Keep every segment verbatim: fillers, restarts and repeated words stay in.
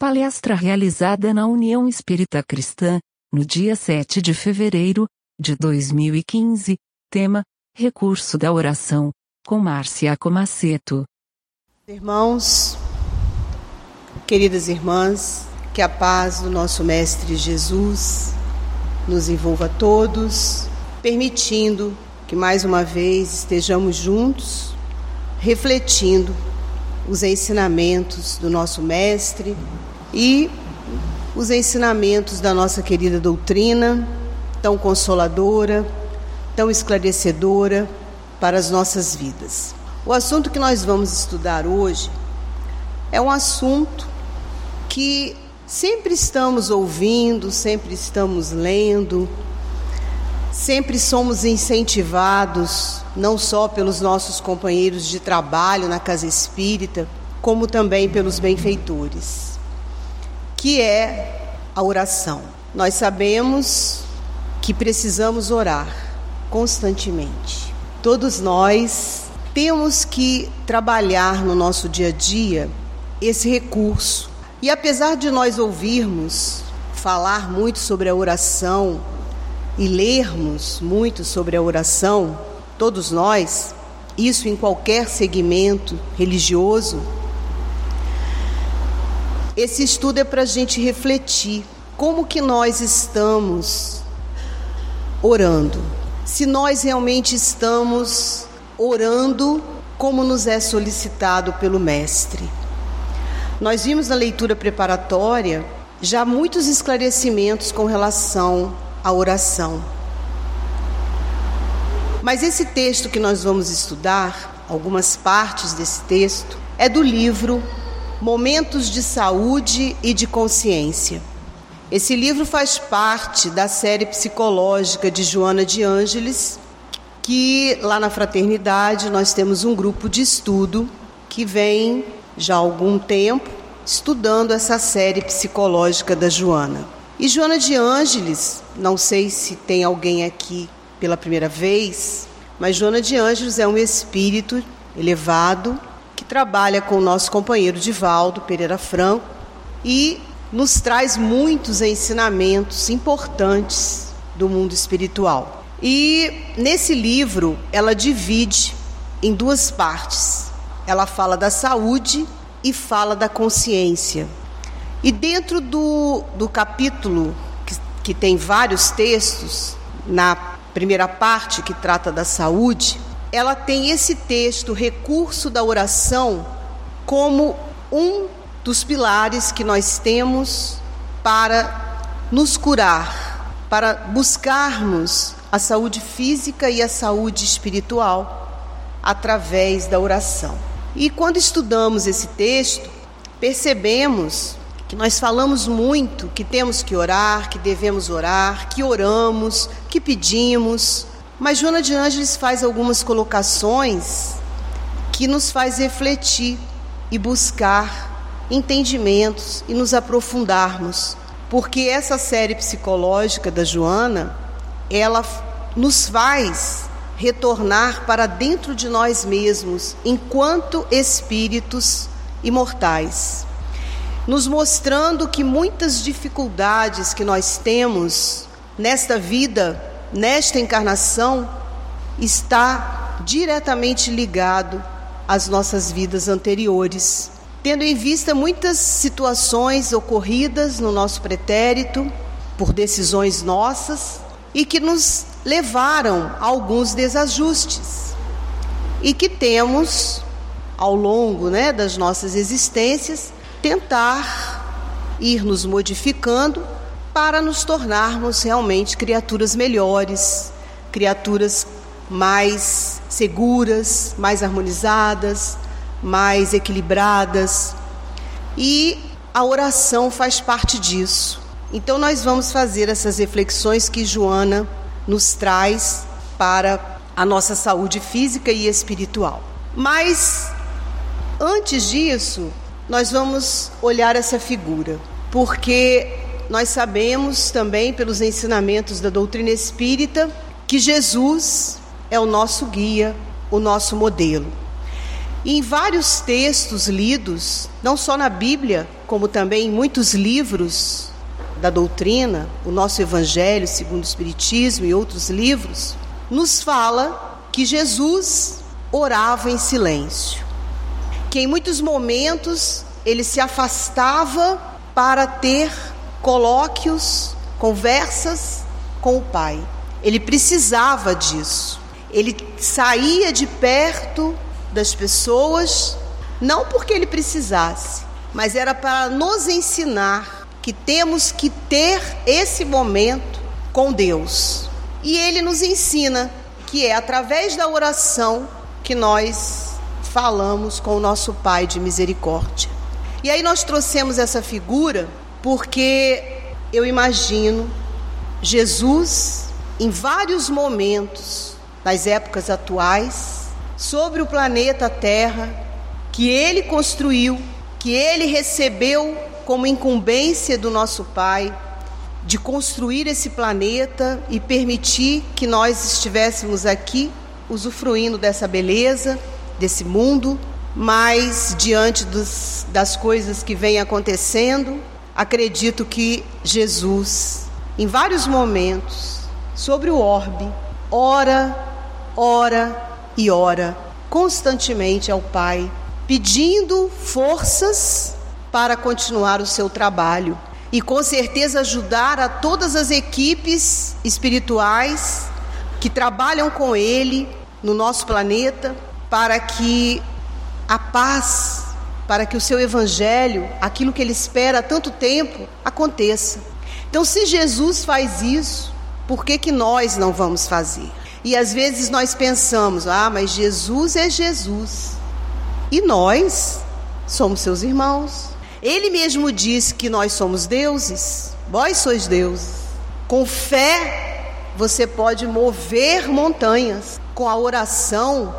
Palestra realizada na União Espírita Cristã, no dia sete de fevereiro de dois mil e quinze, tema: Recurso da Oração, com Márcia Comaceto. Irmãos, queridas irmãs, que a paz do nosso Mestre Jesus nos envolva a todos, permitindo que mais uma vez estejamos juntos, refletindo os ensinamentos do nosso Mestre e os ensinamentos da nossa querida doutrina, tão consoladora, tão esclarecedora para as nossas vidas. O assunto que nós vamos estudar hoje é um assunto que sempre estamos ouvindo, sempre estamos lendo, sempre somos incentivados, não só pelos nossos companheiros de trabalho na casa espírita, como também pelos benfeitores, que é a oração. Nós sabemos que precisamos orar constantemente. Todos nós temos que trabalhar no nosso dia a dia esse recurso. E apesar de nós ouvirmos falar muito sobre a oração e lermos muito sobre a oração, todos nós, isso em qualquer segmento religioso, esse estudo é para a gente refletir como que nós estamos orando. Se nós realmente estamos orando como nos é solicitado pelo Mestre. Nós vimos na leitura preparatória já muitos esclarecimentos com relação à oração. Mas esse texto que nós vamos estudar, algumas partes desse texto, é do livro Momentos de Saúde e de Consciência. Esse livro faz parte da série psicológica de Joana de Ângeles, que lá na Fraternidade nós temos um grupo de estudo que vem já há algum tempo estudando essa série psicológica da Joana. E Joana de Ângeles, não sei se tem alguém aqui pela primeira vez, mas Joana de Ângeles é um espírito elevado que trabalha com o nosso companheiro Divaldo Pereira Franco e nos traz muitos ensinamentos importantes do mundo espiritual. E nesse livro ela divide em duas partes. Ela fala da saúde e fala da consciência. E dentro do, do capítulo, que, que tem vários textos, na primeira parte que trata da saúde, ela tem esse texto, Recurso da Oração, como um dos pilares que nós temos para nos curar, para buscarmos a saúde física e a saúde espiritual através da oração. E quando estudamos esse texto, percebemos que nós falamos muito que temos que orar, que devemos orar, que oramos, que pedimos, mas Joana de Ângeles faz algumas colocações que nos faz refletir e buscar entendimentos e nos aprofundarmos, porque essa série psicológica da Joana, ela nos faz retornar para dentro de nós mesmos, enquanto espíritos imortais, nos mostrando que muitas dificuldades que nós temos nesta vida, nesta encarnação, está diretamente ligado às nossas vidas anteriores, tendo em vista muitas situações ocorridas no nosso pretérito, por decisões nossas, e que nos levaram a alguns desajustes, e que temos, ao longo né, das nossas existências, tentar ir nos modificando para nos tornarmos realmente criaturas melhores, criaturas mais seguras, mais harmonizadas, mais equilibradas. E a oração faz parte disso. Então nós vamos fazer essas reflexões que Joana nos traz para a nossa saúde física e espiritual. Mas, antes disso, nós vamos olhar essa figura, porque nós sabemos também, pelos ensinamentos da doutrina espírita, que Jesus é o nosso guia, o nosso modelo. E em vários textos lidos, não só na Bíblia, como também em muitos livros da doutrina, o nosso Evangelho segundo o Espiritismo e outros livros, nos fala que Jesus orava em silêncio, que em muitos momentos ele se afastava para ter colóquios, conversas com o Pai. Ele precisava disso. Ele saía de perto das pessoas, não porque ele precisasse, mas era para nos ensinar que temos que ter esse momento com Deus. E ele nos ensina que é através da oração que nós falamos com o nosso Pai de misericórdia. E aí nós trouxemos essa figura porque eu imagino Jesus em vários momentos, nas épocas atuais, sobre o planeta Terra, que ele construiu, que ele recebeu como incumbência do nosso Pai, de construir esse planeta e permitir que nós estivéssemos aqui, usufruindo dessa beleza, desse mundo, mas diante dos, das coisas que vêm acontecendo, acredito que Jesus, em vários momentos, sobre o orbe, ora, ora e ora, constantemente ao Pai, pedindo forças para continuar o seu trabalho e com certeza ajudar a todas as equipes espirituais que trabalham com ele no nosso planeta, para que a paz, para que o seu evangelho, aquilo que ele espera há tanto tempo, aconteça. Então, se Jesus faz isso, por que que nós não vamos fazer? E às vezes nós pensamos, ah, mas Jesus é Jesus e nós somos seus irmãos. Ele mesmo disse que nós somos deuses, vós sois deuses. Com fé você pode mover montanhas, com a oração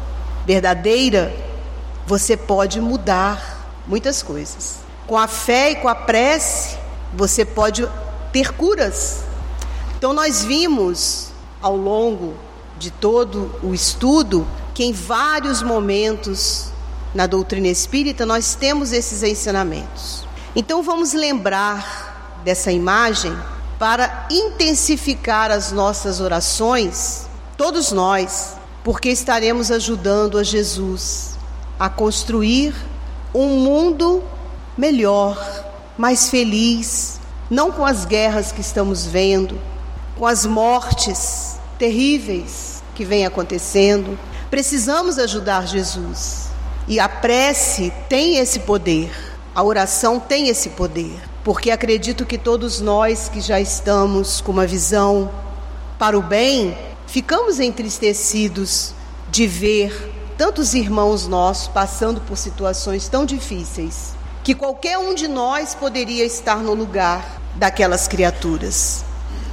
verdadeira você pode mudar muitas coisas. Com a fé e com a prece você pode ter curas. Então nós vimos ao longo de todo o estudo que em vários momentos na doutrina espírita nós temos esses ensinamentos. Então vamos lembrar dessa imagem para intensificar as nossas orações, todos nós, porque estaremos ajudando a Jesus a construir um mundo melhor, mais feliz, não com as guerras que estamos vendo, com as mortes terríveis que vêm acontecendo. Precisamos ajudar Jesus. E a prece tem esse poder, a oração tem esse poder, porque acredito que todos nós que já estamos com uma visão para o bem, ficamos entristecidos de ver tantos irmãos nossos passando por situações tão difíceis, que qualquer um de nós poderia estar no lugar daquelas criaturas.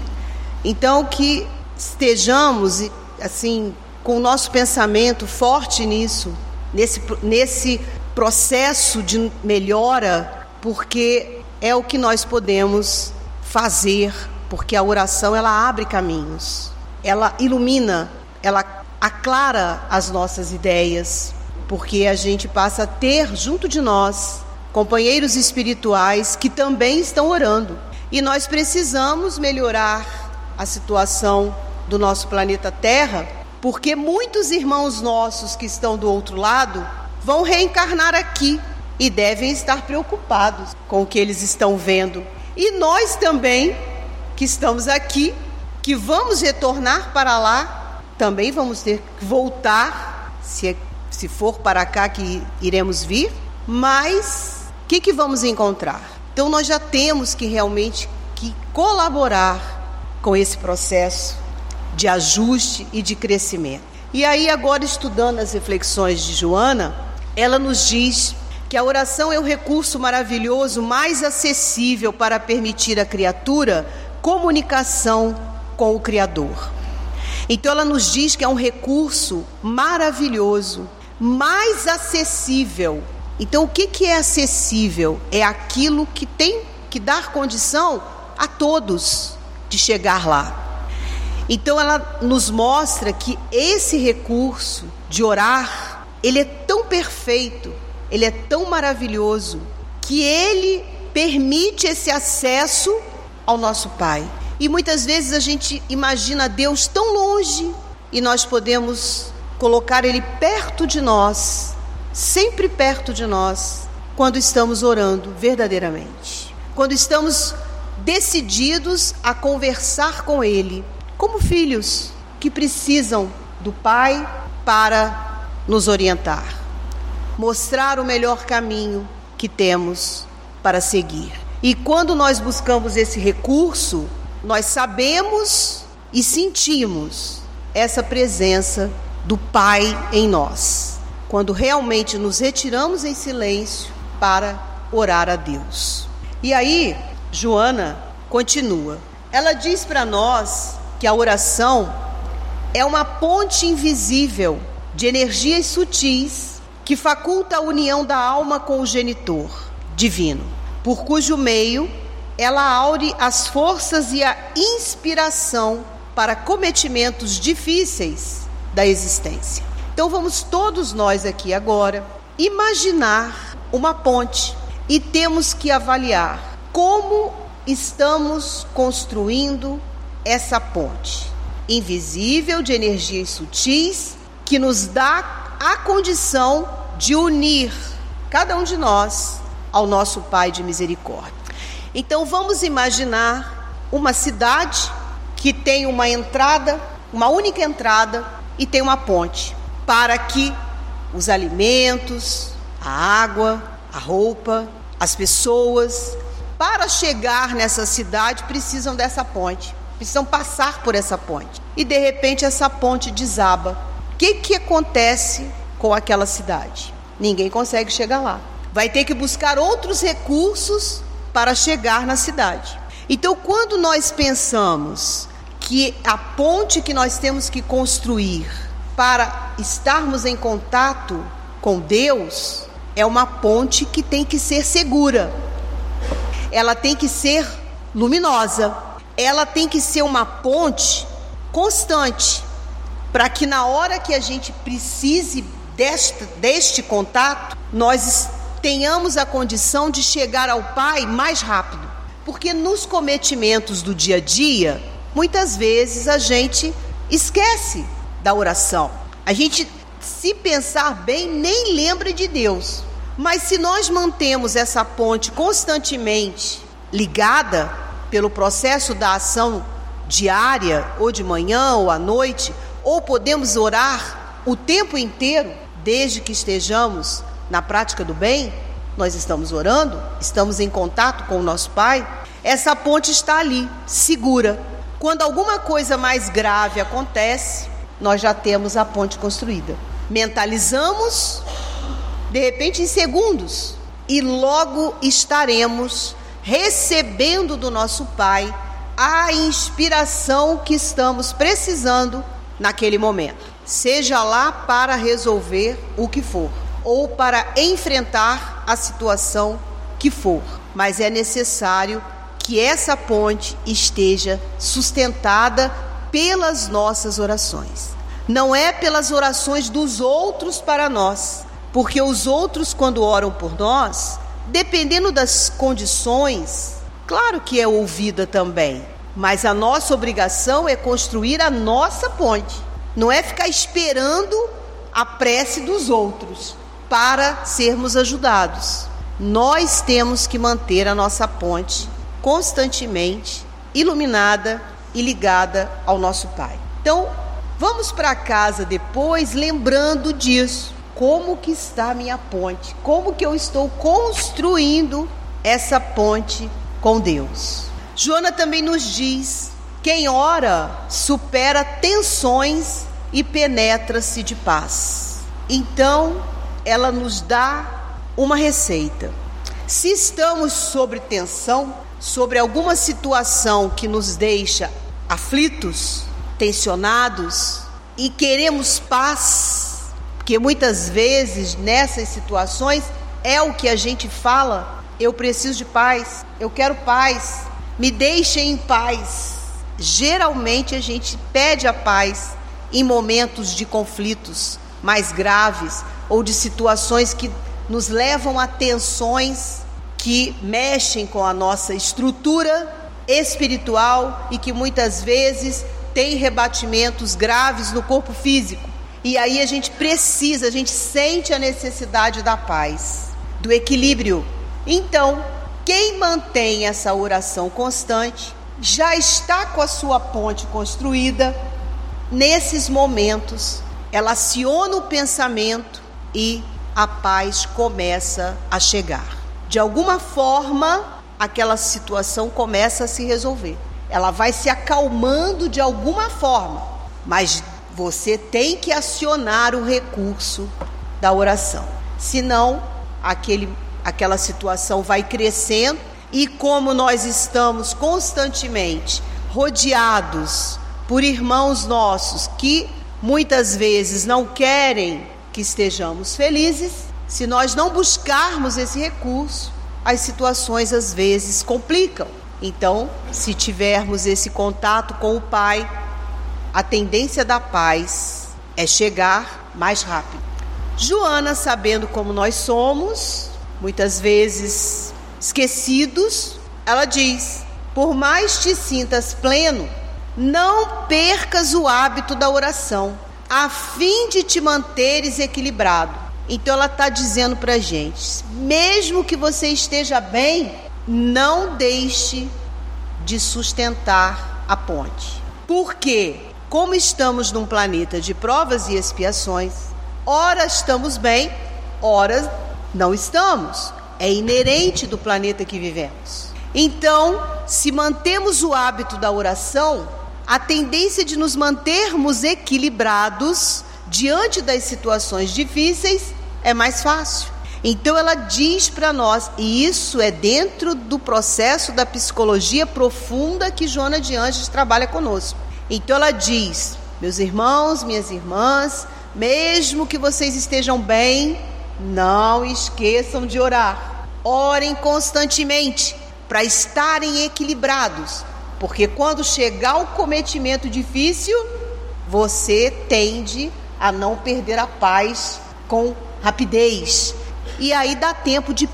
Então que estejamos assim com o nosso pensamento forte nisso, nesse, nesse processo de melhora, porque é o que nós podemos fazer, porque a oração ela abre caminhos, ela ilumina, ela aclara as nossas ideias, porque a gente passa a ter junto de nós companheiros espirituais que também estão orando. E nós precisamos melhorar a situação do nosso planeta Terra, porque muitos irmãos nossos que estão do outro lado vão reencarnar aqui e devem estar preocupados com o que eles estão vendo. E nós também, que estamos aqui, que vamos retornar para lá, também vamos ter que voltar, se, se for para cá que iremos vir, mas o que, que vamos encontrar? Então nós já temos que realmente que colaborar com esse processo de ajuste e de crescimento. E aí agora, estudando as reflexões de Joana, ela nos diz que a oração é o recurso maravilhoso mais acessível para permitir à criatura comunicação com o Criador. Então ela nos diz que é um recurso maravilhoso, mais acessível. Então o que, que é acessível? É aquilo que tem que dar condição a todos de chegar lá. Então ela nos mostra que esse recurso de orar, ele é tão perfeito, Ele é tão maravilhoso, que Ele permite esse acesso ao nosso Pai. E muitas vezes a gente imagina Deus tão longe, e nós podemos colocar Ele perto de nós, sempre perto de nós, quando estamos orando verdadeiramente. Quando estamos decididos a conversar com Ele, como filhos que precisam do Pai para nos orientar, mostrar o melhor caminho que temos para seguir. E quando nós buscamos esse recurso, nós sabemos e sentimos essa presença do Pai em nós, quando realmente nos retiramos em silêncio para orar a Deus. E aí, Joana continua. Ela diz para nós que a oração é uma ponte invisível de energias sutis que faculta a união da alma com o genitor divino, por cujo meio ela aure as forças e a inspiração para cometimentos difíceis da existência. Então vamos todos nós aqui agora imaginar uma ponte e temos que avaliar como estamos construindo essa ponte invisível de energias sutis que nos dá a condição de unir cada um de nós ao nosso Pai de misericórdia. Então vamos imaginar uma cidade que tem uma entrada, uma única entrada, e tem uma ponte para que os alimentos, a água, a roupa, as pessoas, para chegar nessa cidade precisam dessa ponte, precisam passar por essa ponte. E de repente essa ponte desaba. O que que acontece com aquela cidade? Ninguém consegue chegar lá. Vai ter que buscar outros recursos para chegar na cidade. Então, quando nós pensamos que a ponte que nós temos que construir para estarmos em contato com Deus é uma ponte que tem que ser segura, ela tem que ser luminosa, ela tem que ser uma ponte constante, para que na hora que a gente precise deste, deste contato, nós tenhamos a condição de chegar ao Pai mais rápido. Porque nos cometimentos do dia a dia, muitas vezes a gente esquece da oração. A gente, se pensar bem, nem lembra de Deus. Mas se nós mantemos essa ponte constantemente ligada pelo processo da ação diária, ou de manhã ou à noite, ou podemos orar o tempo inteiro, desde que estejamos na prática do bem, nós estamos orando, estamos em contato com o nosso Pai, essa ponte está ali, segura. Quando alguma coisa mais grave acontece, nós já temos a ponte construída. Mentalizamos, de repente em segundos, e logo estaremos recebendo do nosso Pai a inspiração que estamos precisando naquele momento, seja lá para resolver o que for, ou para enfrentar a situação que for, mas é necessário que essa ponte esteja sustentada pelas nossas orações. Não é pelas orações dos outros para nós, porque os outros, quando oram por nós, dependendo das condições, claro que é ouvida também, mas a nossa obrigação é construir a nossa ponte, não é ficar esperando a prece dos outros para sermos ajudados. Nós temos que manter a nossa ponte constantemente iluminada e ligada ao nosso Pai. Então, vamos para casa depois lembrando disso. Como que está a minha ponte? Como que eu estou construindo essa ponte com Deus? Joana também nos diz: quem ora supera tensões e penetra-se de paz. Então, ela nos dá uma receita. Se estamos sob tensão, sobre alguma situação que nos deixa aflitos, tensionados e queremos paz, porque muitas vezes nessas situações é o que a gente fala: eu preciso de paz, eu quero paz, me deixem em paz. Geralmente a gente pede a paz em momentos de conflitos mais graves, ou de situações que nos levam a tensões que mexem com a nossa estrutura espiritual e que muitas vezes tem rebatimentos graves no corpo físico. E aí a gente precisa, a gente sente a necessidade da paz, do equilíbrio. Então, quem mantém essa oração constante já está com a sua ponte construída. Nesses momentos, ela aciona o pensamento e a paz começa a chegar. De alguma forma, aquela situação começa a se resolver. Ela vai se acalmando de alguma forma, mas você tem que acionar o recurso da oração. Senão, aquele, aquela situação vai crescendo e como nós estamos constantemente rodeados por irmãos nossos que muitas vezes não querem que estejamos felizes, se nós não buscarmos esse recurso, as situações às vezes complicam. Então, se tivermos esse contato com o Pai, a tendência da paz é chegar mais rápido. Joana, sabendo como nós somos, muitas vezes esquecidos, ela diz: por mais te sintas pleno, não percas o hábito da oração, a fim de te manteres equilibrado. Então ela está dizendo para a gente, mesmo que você esteja bem, não deixe de sustentar a ponte. Por quê? Como estamos num planeta de provas e expiações, ora estamos bem, ora não estamos. É inerente do planeta que vivemos. Então, se mantemos o hábito da oração, a tendência de nos mantermos equilibrados diante das situações difíceis é mais fácil. Então ela diz para nós, e isso é dentro do processo da psicologia profunda que Joana de Ângeles trabalha conosco. Então ela diz: meus irmãos, minhas irmãs, mesmo que vocês estejam bem, não esqueçam de orar. Orem constantemente para estarem equilibrados, porque quando chegar o cometimento difícil, você tende a não perder a paz com rapidez. E aí dá tempo de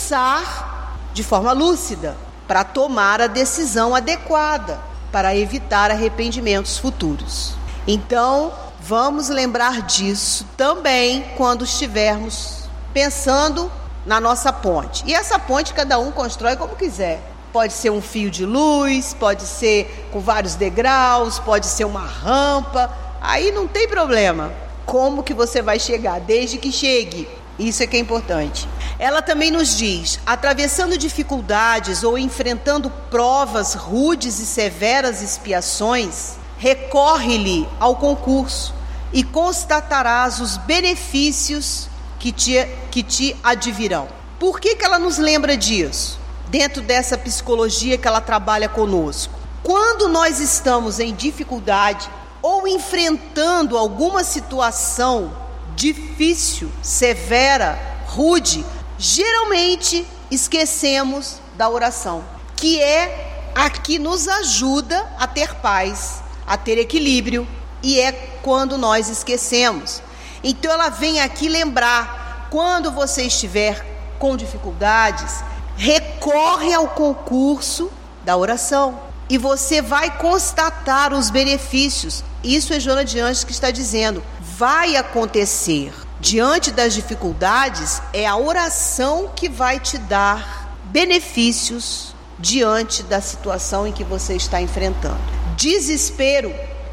pensar de forma lúcida para tomar a decisão adequada, para evitar arrependimentos futuros. Então, vamos lembrar disso também quando estivermos pensando na nossa ponte. E essa ponte cada um constrói como quiser. Pode ser um fio de luz, pode ser com vários degraus, pode ser uma rampa. Aí não tem problema. Como que você vai chegar? Desde que chegue. Isso é que é importante. Ela também nos diz: atravessando dificuldades ou enfrentando provas rudes e severas expiações, recorre-lhe ao concurso e constatarás os benefícios que te, que te advirão. Por que que ela nos lembra disso? Dentro dessa psicologia que ela trabalha conosco. Quando nós estamos em dificuldade ou enfrentando alguma situação difícil, severa, rude, geralmente esquecemos da oração, que é a que nos ajuda a ter paz, a ter equilíbrio, e é quando nós esquecemos. Então ela vem aqui lembrar, quando você estiver com dificuldades, recorre ao concurso da oração e você vai constatar os benefícios. Isso é Joana de Ângeles que está dizendo. Vai acontecer. Diante das dificuldades, é a oração que vai te dar benefícios diante da situação em que você está enfrentando. Desespero,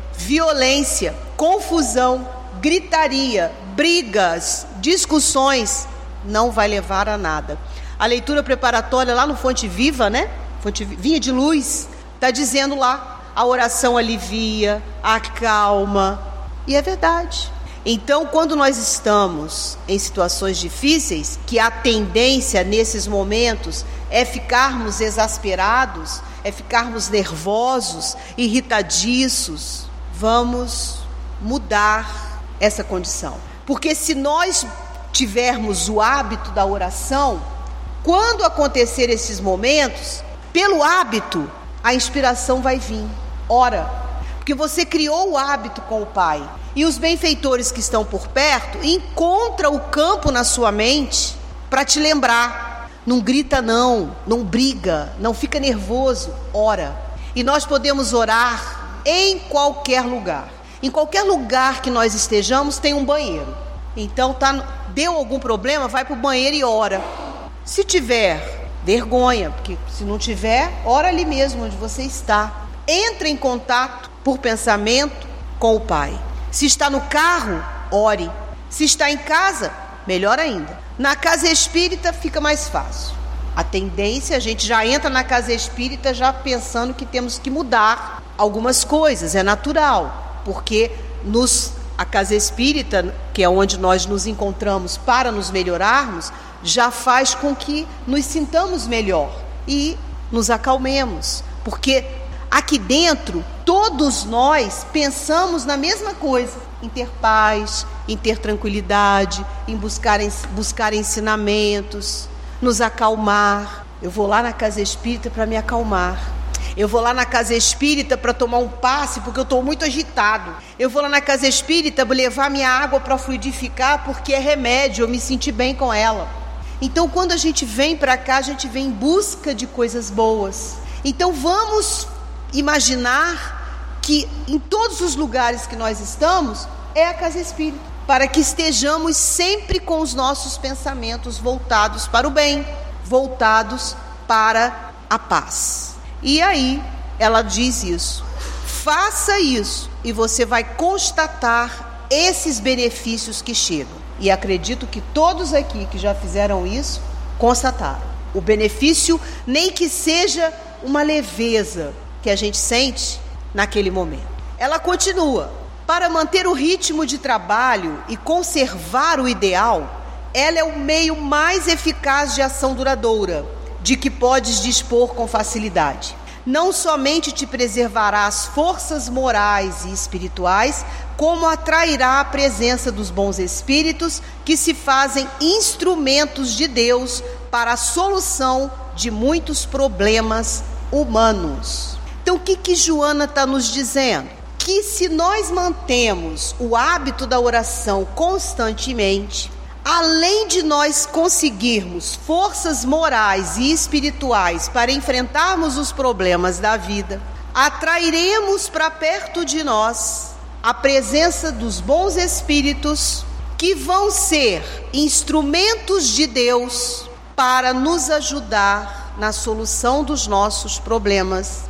violência, confusão, gritaria, brigas, discussões, não vai levar a nada. A leitura preparatória lá no Fonte Viva, né? Fonte Vinha de Luz, está dizendo lá, a oração alivia, acalma, e é verdade. Então, quando nós estamos em situações difíceis, que a tendência nesses momentos é ficarmos exasperados, é ficarmos nervosos, irritadiços, vamos mudar essa condição. Porque se nós tivermos o hábito da oração, quando acontecer esses momentos, pelo hábito, a inspiração vai vir. Ora, Porque você criou o hábito com o Pai. E os benfeitores que estão por perto encontram o campo na sua mente para te lembrar. Não grita não, não briga, não fica nervoso, ora. E nós podemos orar em qualquer lugar. Em qualquer lugar que nós estejamos tem um banheiro. Então tá, deu algum problema, vai para o banheiro e ora. Se tiver vergonha, porque se não tiver, ora ali mesmo onde você está. Entre em contato por pensamento com o Pai. Se está no carro, ore. Se está em casa, melhor ainda. Na casa espírita fica mais fácil. A tendência, a gente já entra na casa espírita já pensando que temos que mudar algumas coisas, é natural, porque nos, a casa espírita, que é onde nós nos encontramos para nos melhorarmos, já faz com que nos sintamos melhor e nos acalmemos, porque aqui dentro todos nós pensamos na mesma coisa, em ter paz, em ter tranquilidade, em buscar, buscar ensinamentos, nos acalmar. Eu vou lá na casa espírita para me acalmar. Eu vou lá na casa espírita para tomar um passe porque eu estou muito agitado. Eu vou lá na casa espírita para levar minha água para fluidificar porque é remédio, eu me senti bem com ela. Então quando a gente vem para cá, a gente vem em busca de coisas boas. Então vamos imaginar que em todos os lugares que nós estamos é a casa espírita, para que estejamos sempre com os nossos pensamentos voltados para o bem, voltados para a paz. E aí ela diz isso, faça isso e você vai constatar esses benefícios que chegam. E acredito que todos aqui que já fizeram isso, constataram. O benefício, nem que seja uma leveza que a gente sente naquele momento. Ela continua, para manter o ritmo de trabalho e conservar o ideal, ela é o meio mais eficaz de ação duradoura, de que podes dispor com facilidade. Não somente te preservará as forças morais e espirituais, como atrairá a presença dos bons espíritos que se fazem instrumentos de Deus para a solução de muitos problemas humanos. Então o que que Joana está nos dizendo? Que se nós mantemos o hábito da oração constantemente, além de nós conseguirmos forças morais e espirituais para enfrentarmos os problemas da vida, atrairemos para perto de nós a presença dos bons espíritos que vão ser instrumentos de Deus para nos ajudar na solução dos nossos problemas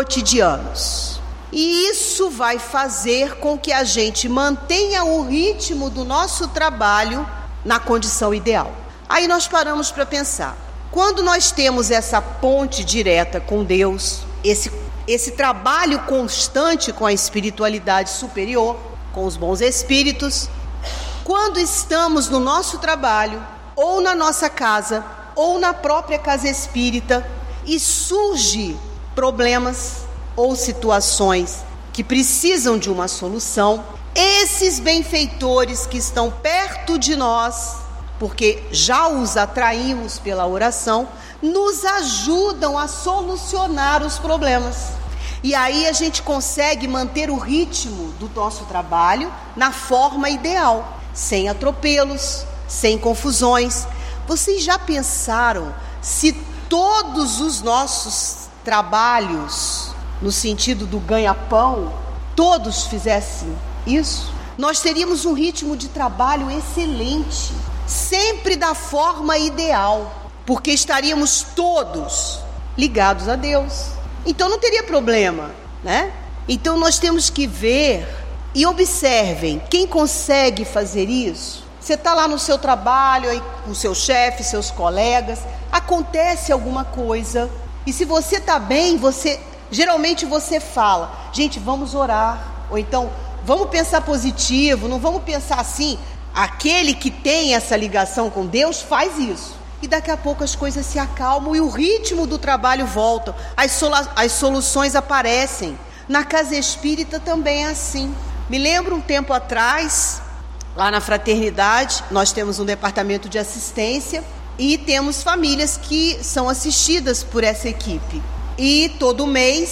cotidianos. E isso vai fazer com que a gente mantenha o ritmo do nosso trabalho na condição ideal. Aí nós paramos para pensar, quando nós temos essa ponte direta com Deus, esse, esse trabalho constante com a espiritualidade superior, com os bons espíritos, quando estamos no nosso trabalho, ou na nossa casa, ou na própria casa espírita, e surge problemas ou situações que precisam de uma solução, esses benfeitores que estão perto de nós, porque já os atraímos pela oração, nos ajudam a solucionar os problemas. E aí a gente consegue manter o ritmo do nosso trabalho na forma ideal, sem atropelos, sem confusões. Vocês já pensaram se todos os nossos trabalhos, no sentido do ganha-pão, todos fizessem isso? Nós teríamos um ritmo de trabalho excelente, sempre da forma ideal, porque estaríamos todos ligados a Deus. Então não teria problema, né? Então nós temos que ver e observem, quem consegue fazer isso? Você está lá no seu trabalho, aí, com o seu chefe, seus colegas, acontece alguma coisa, e se você está bem, você, geralmente você fala, gente, vamos orar, ou então, vamos pensar positivo, não vamos pensar assim, aquele que tem essa ligação com Deus faz isso. E daqui a pouco as coisas se acalmam e o ritmo do trabalho volta, as, solu- as soluções aparecem. Na casa espírita também é assim. Me lembro um tempo atrás, lá na Fraternidade, nós temos um departamento de assistência e temos famílias que são assistidas por essa equipe. E todo mês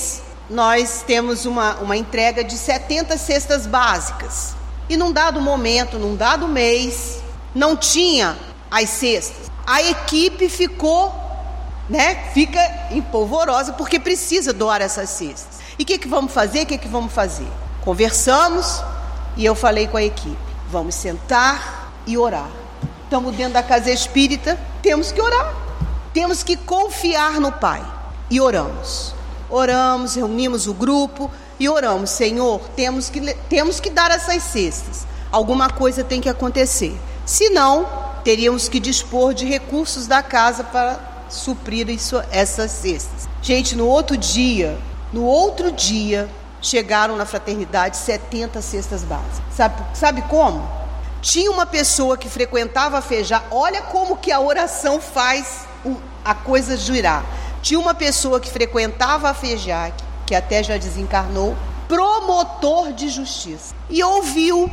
nós temos uma, uma entrega de setenta cestas básicas. E num dado momento, num dado mês, não tinha as cestas. A equipe ficou, né, fica empolvorosa porque precisa doar essas cestas. E o que, que vamos fazer? O que, que vamos fazer? Conversamos e eu falei com a equipe, vamos sentar e orar. Estamos dentro da casa espírita, temos que orar. Temos que confiar no Pai. E oramos. Oramos, reunimos o grupo e oramos. Senhor, temos que, temos que dar essas cestas. Alguma coisa tem que acontecer. Senão, teríamos que dispor de recursos da casa para suprir isso, essas cestas. Gente, no outro dia, no outro dia, chegaram na fraternidade setenta cestas básicas. Sabe, sabe como? Tinha uma pessoa que frequentava a Fejá. Olha como que a oração faz a coisa girar. Tinha uma pessoa que frequentava a Fejá, que até já desencarnou, promotor de justiça. E ouviu,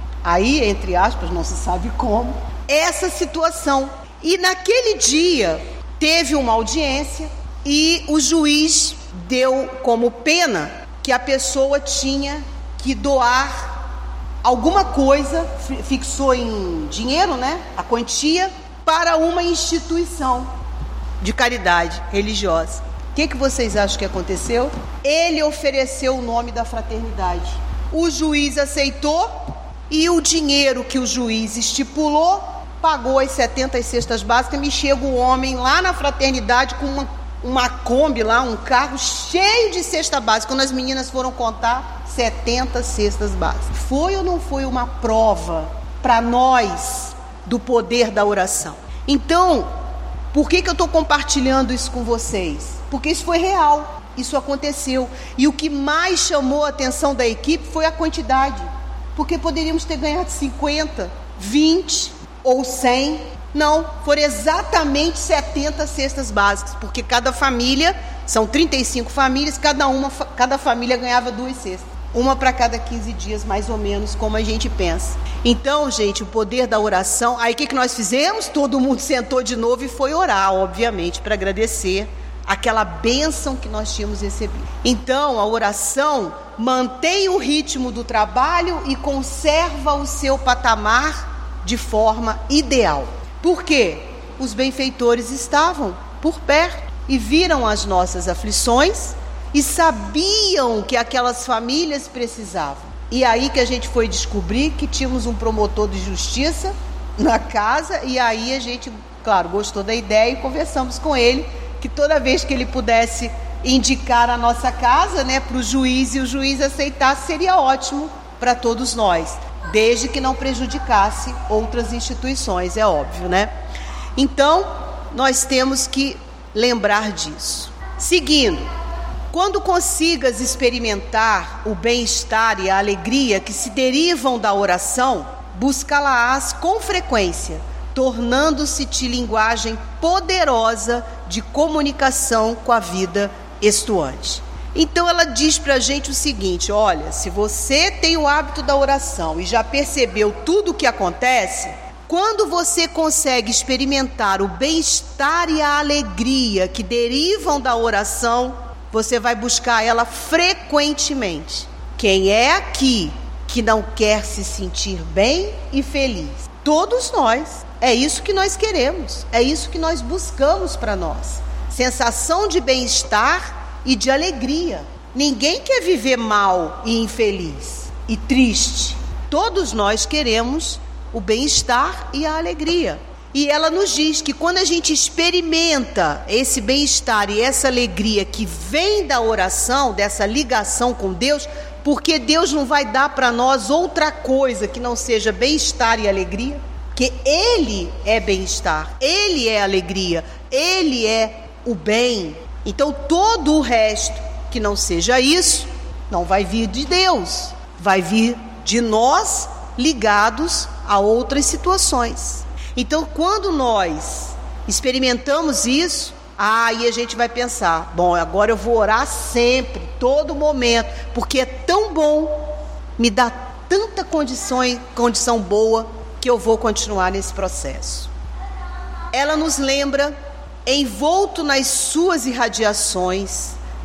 aí, entre aspas, não se sabe como, essa situação. E naquele dia, teve uma audiência e o juiz deu como pena que a pessoa tinha que doar alguma coisa, fixou em dinheiro, né, a quantia, para uma instituição de caridade religiosa. O que, que vocês acham que aconteceu? Ele ofereceu o nome da fraternidade. O juiz aceitou e o dinheiro que o juiz estipulou pagou as setenta cestas básicas. Me chega o homem lá na fraternidade com uma, uma Kombi lá, um carro cheio de cesta básica. Quando as meninas foram contar, setenta cestas básicas. Foi ou não foi uma prova para nós do poder da oração? Então, por que que eu estou compartilhando isso com vocês? Porque isso foi real, isso aconteceu. E o que mais chamou a atenção da equipe foi a quantidade. Porque poderíamos ter ganhado cinquenta, vinte ou cem. Não, foram exatamente setenta cestas básicas. Porque cada família, são trinta e cinco famílias, cada, uma, cada família ganhava duas cestas. Uma para cada quinze dias, mais ou menos, como a gente pensa. Então, gente, o poder da oração. Aí o que, que nós fizemos? Todo mundo sentou de novo e foi orar, obviamente, para agradecer aquela bênção que nós tínhamos recebido. Então, a oração mantém o ritmo do trabalho e conserva o seu patamar de forma ideal. Por quê? Os benfeitores estavam por perto e viram as nossas aflições e sabiam que aquelas famílias precisavam. E aí que a gente foi descobrir que tínhamos um promotor de justiça na casa, e aí a gente, claro, gostou da ideia e conversamos com ele, que toda vez que ele pudesse indicar a nossa casa, né, para o juiz, e o juiz aceitasse, seria ótimo para todos nós, desde que não prejudicasse outras instituições, é óbvio, né? Então, nós temos que lembrar disso. Seguindo, quando consigas experimentar o bem-estar e a alegria que se derivam da oração, buscá-la-ás com frequência, tornando-se-te linguagem poderosa de comunicação com a vida estuante. Então ela diz para a gente o seguinte: olha, se você tem o hábito da oração e já percebeu tudo o que acontece, quando você consegue experimentar o bem-estar e a alegria que derivam da oração, você vai buscar ela frequentemente. Quem é aqui que não quer se sentir bem e feliz? Todos nós. É isso que nós queremos, é isso que nós buscamos para nós. Sensação de bem-estar e de alegria. Ninguém quer viver mal e infeliz e triste. Todos nós queremos o bem-estar e a alegria. E ela nos diz que quando a gente experimenta esse bem-estar e essa alegria que vem da oração, dessa ligação com Deus, porque Deus não vai dar para nós outra coisa que não seja bem-estar e alegria, porque Ele é bem-estar, Ele é alegria, Ele é o bem. Então todo o resto que não seja isso, não vai vir de Deus, vai vir de nós ligados a outras situações. Então, quando nós experimentamos isso, aí a gente vai pensar, bom, agora eu vou orar sempre, todo momento, porque é tão bom, me dá tanta condição, condição boa, que eu vou continuar nesse processo. Ela nos lembra, envolto nas suas irradiações,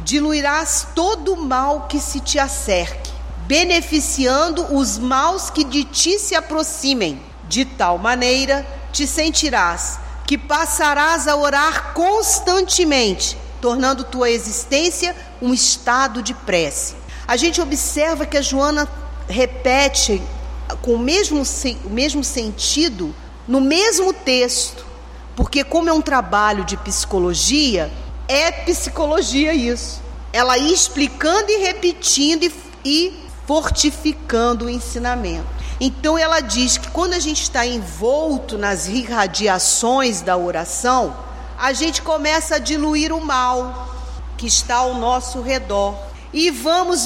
diluirás todo o mal que se te acerque, beneficiando os maus que de ti se aproximem. De tal maneira te sentirás que passarás a orar constantemente, tornando tua existência um estado de prece. A gente observa que a Joana repete com o mesmo, o mesmo sentido no mesmo texto, porque como é um trabalho de psicologia, é psicologia isso. Ela ia explicando e repetindo e, e fortificando o ensinamento. Então ela diz que quando a gente está envolto nas irradiações da oração, a gente começa a diluir o mal que está ao nosso redor e vamos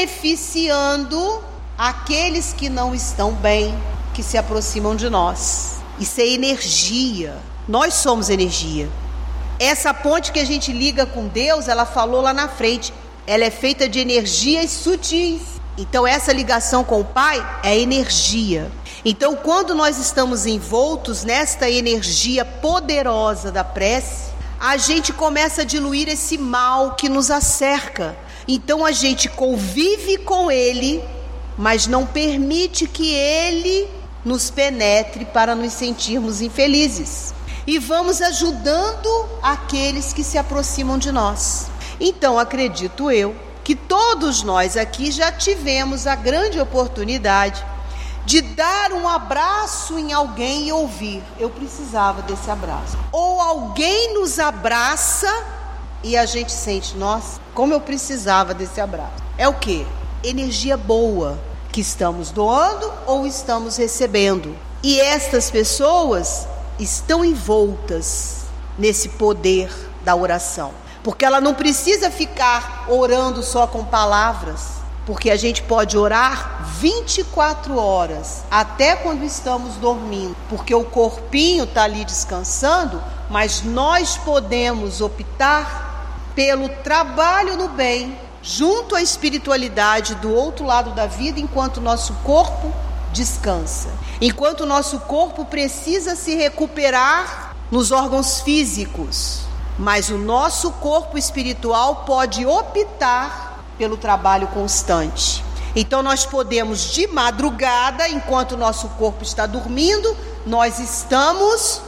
beneficiando aqueles que não estão bem, que se aproximam de nós. Isso é energia. Nós somos energia. Essa ponte que a gente liga com Deus, ela falou lá na frente, ela é feita de energias sutis. Então essa ligação com o Pai é energia. Então quando nós estamos envoltos nesta energia poderosa da prece, a gente começa a diluir esse mal que nos acerca. Então a gente convive com ele, mas não permite que ele nos penetre para nos sentirmos infelizes. E vamos ajudando aqueles que se aproximam de nós. Então acredito eu que todos nós aqui já tivemos a grande oportunidade de dar um abraço em alguém e ouvir: eu precisava desse abraço. Ou alguém nos abraça e a gente sente: nossa, como eu precisava desse abraço. É o quê? Energia boa que estamos doando ou estamos recebendo. E estas pessoas estão envoltas nesse poder da oração. Porque ela não precisa ficar orando só com palavras, porque a gente pode orar vinte e quatro horas, até quando estamos dormindo, porque o corpinho está ali descansando, mas nós podemos optar pelo trabalho no bem, junto à espiritualidade do outro lado da vida, enquanto o nosso corpo descansa, enquanto o nosso corpo precisa se recuperar nos órgãos físicos. Mas o nosso corpo espiritual pode optar pelo trabalho constante. Então nós podemos, de madrugada, enquanto o nosso corpo está dormindo, nós estamos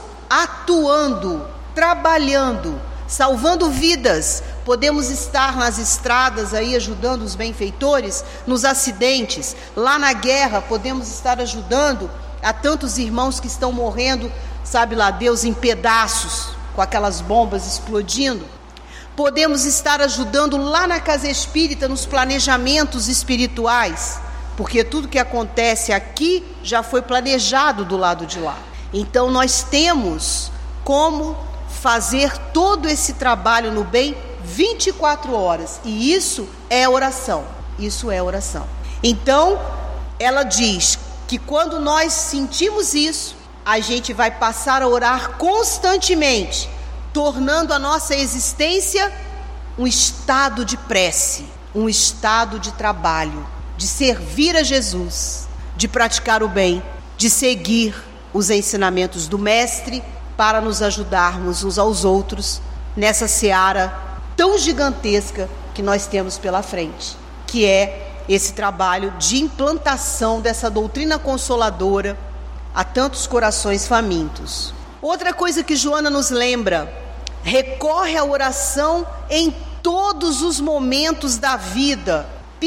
atuando, trabalhando, salvando vidas. Podemos estar nas estradas aí ajudando os benfeitores, nos acidentes, lá na guerra podemos estar ajudando a tantos irmãos que estão morrendo, sabe lá Deus, em pedaços, com aquelas bombas explodindo. Podemos estar ajudando lá na casa espírita, nos planejamentos espirituais, porque tudo que acontece aqui já foi planejado do lado de lá. Então nós temos como fazer todo esse trabalho no bem vinte e quatro horas, e isso é oração, isso é oração. Então ela diz que quando nós sentimos isso, a gente vai passar a orar constantemente, tornando a nossa existência um estado de prece, um estado de trabalho, de servir a Jesus, de praticar o bem, de seguir os ensinamentos do Mestre para nos ajudarmos uns aos outros nessa seara tão gigantesca que nós temos pela frente, que é esse trabalho de implantação dessa doutrina consoladora a tantos corações famintos. Outra coisa que Joana nos lembra: recorre à oração em todos os momentos da vida.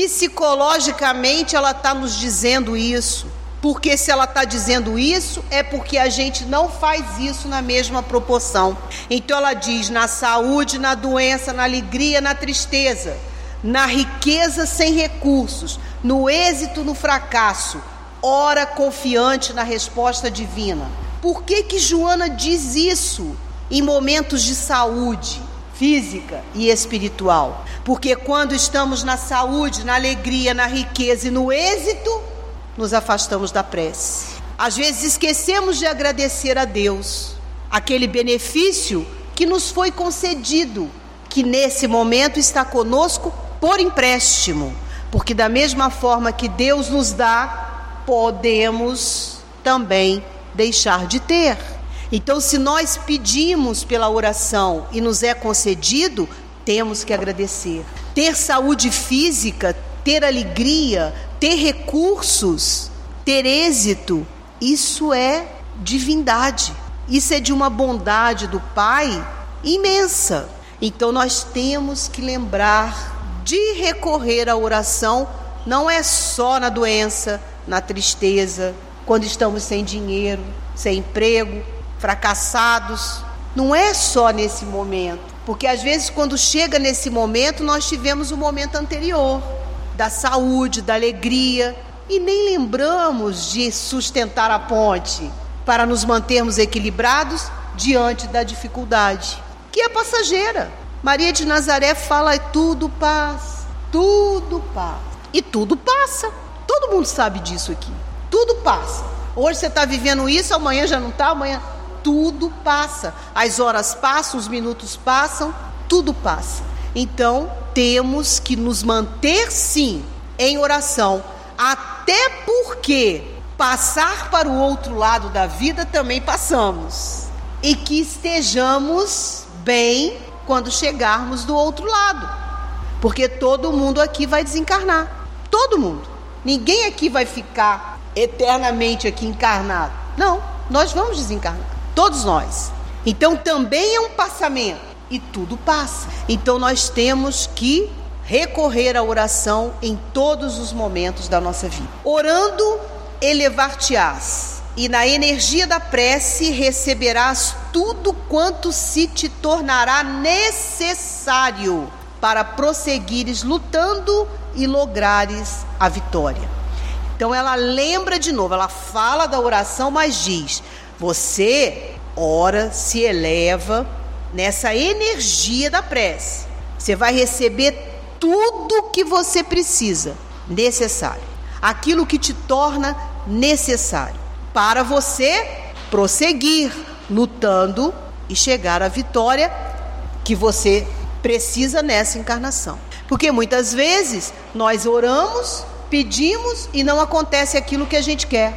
Psicologicamente ela está nos dizendo isso, porque se ela está dizendo isso, é porque a gente não faz isso na mesma proporção. Então ela diz: na saúde, na doença, na alegria, na tristeza, na riqueza sem recursos, no êxito, no fracasso, ora confiante na resposta divina. Por que que Joana diz isso em momentos de saúde física e espiritual? Porque quando estamos na saúde, na alegria, na riqueza e no êxito, nos afastamos da prece. Às vezes esquecemos de agradecer a Deus aquele benefício que nos foi concedido, que nesse momento está conosco por empréstimo, porque da mesma forma que Deus nos dá, podemos também deixar de ter. Então, se nós pedimos pela oração e nos é concedido, temos que agradecer. Ter saúde física, ter alegria, ter recursos, ter êxito, isso é divindade. Isso é de uma bondade do Pai imensa. Então nós temos que lembrar de recorrer à oração, não é só na doença, na tristeza, quando estamos sem dinheiro, sem emprego, fracassados. Não é só nesse momento, porque às vezes quando chega nesse momento, nós tivemos o momento anterior, da saúde, da alegria, e nem lembramos de sustentar a ponte para nos mantermos equilibrados diante da dificuldade, que é passageira. Maria de Nazaré fala: tudo passa, tudo passa. E tudo passa. Todo mundo sabe disso aqui. Tudo passa. Hoje você está vivendo isso, amanhã já não está, amanhã... Tudo passa. As horas passam, os minutos passam, tudo passa. Então, temos que nos manter, sim, em oração. Até porque passar para o outro lado da vida também passamos. E que estejamos bem quando chegarmos do outro lado. Porque todo mundo aqui vai desencarnar. Todo mundo. Ninguém aqui vai ficar eternamente aqui encarnado. Não, nós vamos desencarnar. Todos nós. Então também é um passamento. E tudo passa. Então nós temos que recorrer à oração em todos os momentos da nossa vida. Orando, elevar-te-ás, e na energia da prece receberás tudo quanto se te tornará necessário para prosseguires lutando e lograres a vitória. Então ela lembra de novo, ela fala da oração, mas diz: você ora, se eleva nessa energia da prece. Você vai receber tudo que você precisa, necessário. Aquilo que te torna necessário para você prosseguir lutando e chegar à vitória que você precisa nessa encarnação. Porque muitas vezes nós oramos, pedimos e não acontece aquilo que a gente quer.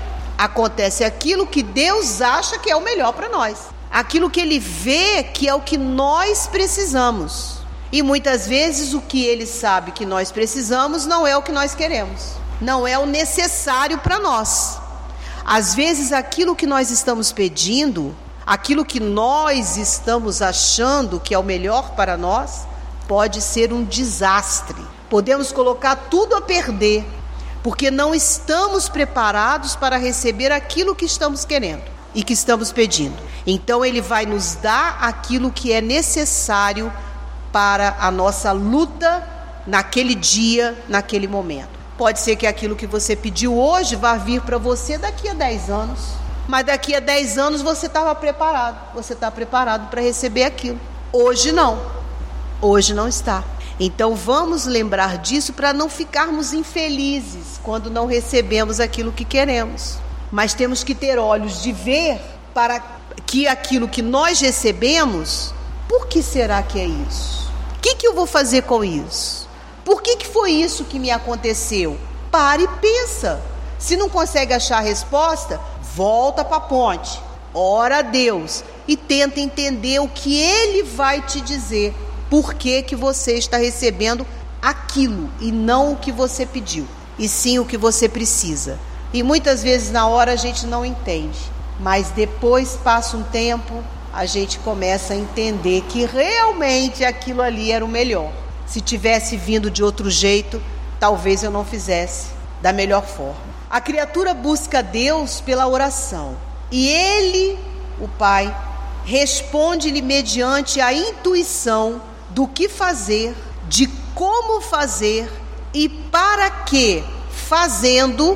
Acontece aquilo que Deus acha que é o melhor para nós. Aquilo que Ele vê que é o que nós precisamos. E muitas vezes o que Ele sabe que nós precisamos não é o que nós queremos. Não é o necessário para nós. Às vezes aquilo que nós estamos pedindo, aquilo que nós estamos achando que é o melhor para nós, pode ser um desastre. Podemos colocar tudo a perder, porque não estamos preparados para receber aquilo que estamos querendo e que estamos pedindo. Então Ele vai nos dar aquilo que é necessário para a nossa luta naquele dia, naquele momento. Pode ser que aquilo que você pediu hoje vá vir para você daqui a dez anos, mas daqui a dez anos você estava preparado, você está preparado para receber aquilo. Hoje não, hoje não está. Então vamos lembrar disso para não ficarmos infelizes quando não recebemos aquilo que queremos. Mas temos que ter olhos de ver para que aquilo que nós recebemos, por que será que é isso? O que, que eu vou fazer com isso? Por que, que foi isso que me aconteceu? Pare e pensa. Se não consegue achar a resposta, volta para a ponte, ora a Deus e tenta entender o que Ele vai te dizer. Por que que você está recebendo aquilo e não o que você pediu, e sim o que você precisa. E muitas vezes na hora a gente não entende, mas depois passa um tempo, a gente começa a entender que realmente aquilo ali era o melhor. Se tivesse vindo de outro jeito, talvez eu não fizesse da melhor forma. A criatura busca Deus pela oração, e Ele, o Pai, responde-lhe mediante a intuição do que fazer, de como fazer e para que, fazendo,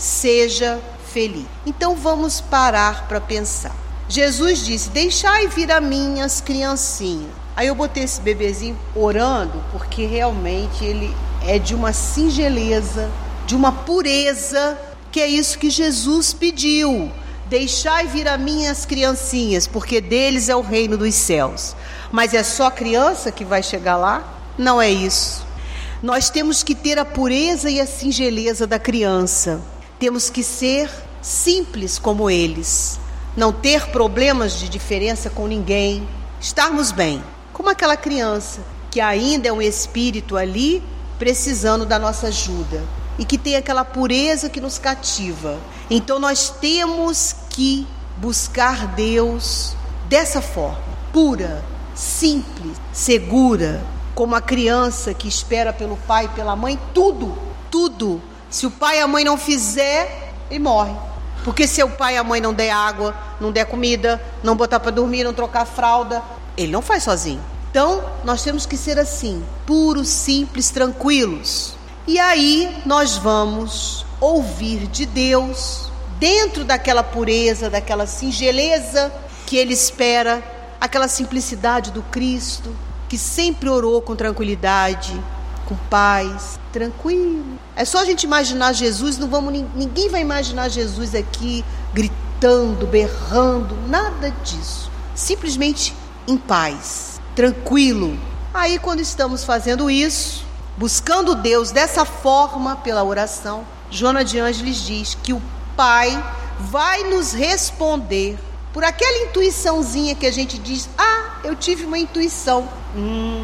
seja feliz. Então vamos parar para pensar. Jesus disse: deixai vir a mim as criancinhas. Aí eu botei esse bebezinho orando, porque realmente ele é de uma singeleza, de uma pureza, que é isso que Jesus pediu. Deixai vir a mim as criancinhas, porque deles é o reino dos céus. Mas é só criança que vai chegar lá? Não é isso. Nós temos que ter a pureza e a singeleza da criança. Temos que ser simples como eles. Não ter problemas de diferença com ninguém. Estarmos bem como aquela criança que ainda é um espírito ali precisando da nossa ajuda e que tem aquela pureza que nos cativa. Então nós temos que buscar Deus dessa forma, pura, simples, segura, como a criança que espera pelo pai e pela mãe, tudo, tudo. Se o pai e a mãe não fizer, ele morre. Porque se o pai e a mãe não der água, não der comida, não botar para dormir, não trocar fralda, ele não faz sozinho. Então, nós temos que ser assim, puros, simples, tranquilos. E aí, nós vamos ouvir de Deus, dentro daquela pureza, daquela singeleza que Ele espera, aquela simplicidade do Cristo, que sempre orou com tranquilidade, com paz, tranquilo. É só a gente imaginar Jesus, não vamos, ninguém vai imaginar Jesus aqui gritando, berrando, nada disso. Simplesmente em paz, tranquilo. Aí quando estamos fazendo isso, buscando Deus dessa forma pela oração, Joana de Ângeles diz que o Pai vai nos responder por aquela intuiçãozinha que a gente diz, ah, eu tive uma intuição. Hum,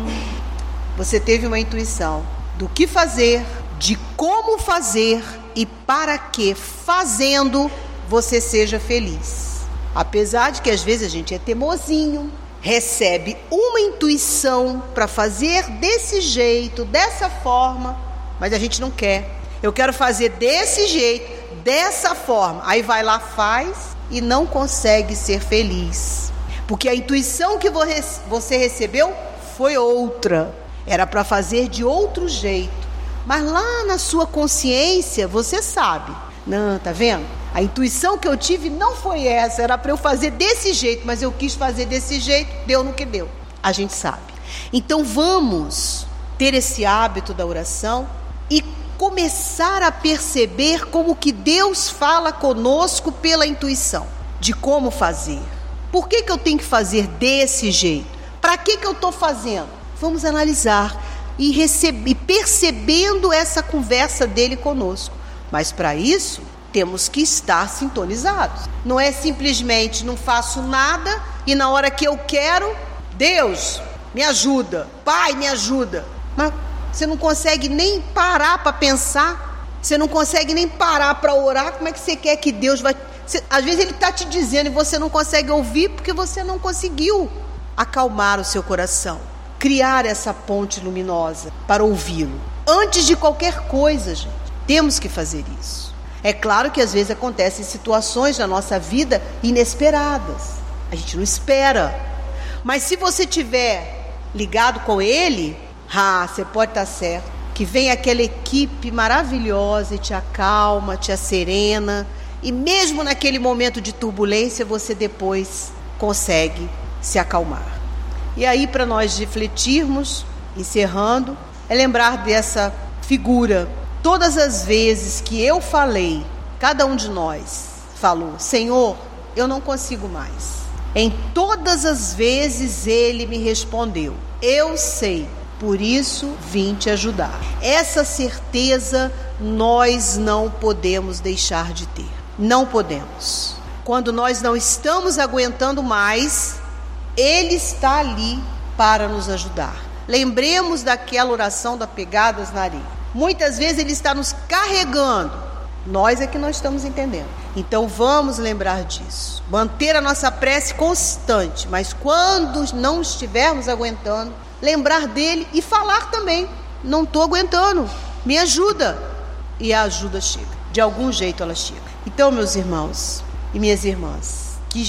você teve uma intuição do que fazer, de como fazer e para que, fazendo, você seja feliz. Apesar de que às vezes a gente é teimosinho, recebe uma intuição para fazer desse jeito, dessa forma, mas a gente não quer. Eu quero fazer desse jeito, dessa forma. Aí vai lá, faz e não consegue ser feliz. Porque a intuição que você recebeu foi outra. Era para fazer de outro jeito. Mas lá na sua consciência, você sabe. Não, tá vendo? A intuição que eu tive não foi essa. Era para eu fazer desse jeito, mas eu quis fazer desse jeito, deu no que deu. A gente sabe. Então vamos ter esse hábito da oração e começar a perceber como que Deus fala conosco pela intuição, de como fazer. Por que que eu tenho que fazer desse jeito? Para que que eu estou fazendo? Vamos analisar e, receber, percebendo essa conversa dele conosco. Mas para isso, temos que estar sintonizados. Não é simplesmente não faço nada e na hora que eu quero, Deus, me ajuda, Pai, me ajuda. Mas você não consegue nem parar para pensar, você não consegue nem parar para orar. Como é que você quer que Deus vai... Você, às vezes Ele está te dizendo e você não consegue ouvir porque você não conseguiu acalmar o seu coração, criar essa ponte luminosa para ouvi-lo. Antes de qualquer coisa, gente, temos que fazer isso. É claro que às vezes acontecem situações na nossa vida inesperadas, a gente não espera. Mas se você estiver ligado com Ele, ah, você pode estar certo, que vem aquela equipe maravilhosa e te acalma, te acerena, e mesmo naquele momento de turbulência, você depois consegue se acalmar. E aí, para nós refletirmos, encerrando, é lembrar dessa figura. Todas as vezes que eu falei, cada um de nós falou, Senhor, eu não consigo mais. Em todas as vezes Ele me respondeu, eu sei, por isso vim te ajudar. Essa certeza nós não podemos deixar de ter. Não podemos. Quando nós não estamos aguentando mais, Ele está ali para nos ajudar. Lembremos daquela oração da pegadas na areia. Muitas vezes Ele está nos carregando. Nós é que não estamos entendendo. Então vamos lembrar disso. Manter a nossa prece constante. Mas quando não estivermos aguentando, lembrar dele e falar também. Não estou aguentando. Me ajuda. E a ajuda chega. De algum jeito ela chega. Então, meus irmãos e minhas irmãs, que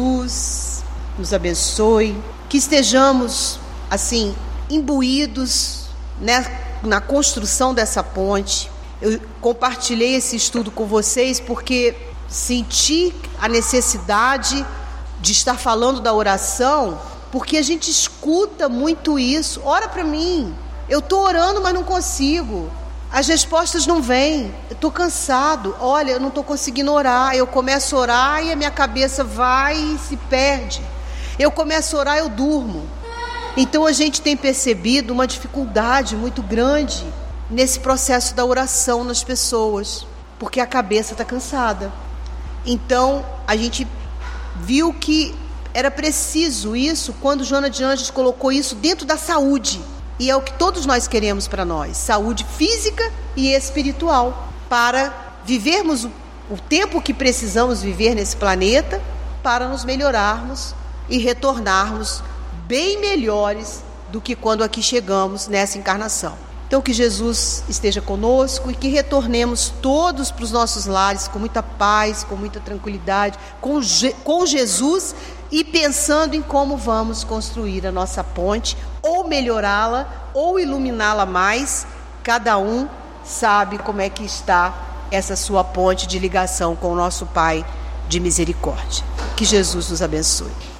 Jesus nos abençoe. Que estejamos, assim, imbuídos, né, na construção dessa ponte. Eu compartilhei esse estudo com vocês porque senti a necessidade de estar falando da oração, porque a gente escuta muito isso. Ora para mim, eu estou orando, mas não consigo. As respostas não vêm, eu estou cansado. Olha, eu não estou conseguindo orar. Eu começo a orar e a minha cabeça vai e se perde. Eu começo a orar, eu durmo. Então a gente tem percebido uma dificuldade muito grande nesse processo da oração nas pessoas, porque a cabeça está cansada. Então a gente viu que era preciso isso quando Joana de Ângeles colocou isso dentro da saúde. E é o que todos nós queremos para nós, saúde física e espiritual, para vivermos o, o tempo que precisamos viver nesse planeta, para nos melhorarmos e retornarmos bem melhores do que quando aqui chegamos nessa encarnação. Então que Jesus esteja conosco e que retornemos todos para os nossos lares com muita paz, com muita tranquilidade, com, Je- com Jesus, e pensando em como vamos construir a nossa ponte, ou melhorá-la, ou iluminá-la mais. Cada um sabe como é que está essa sua ponte de ligação com o nosso Pai de misericórdia. Que Jesus nos abençoe.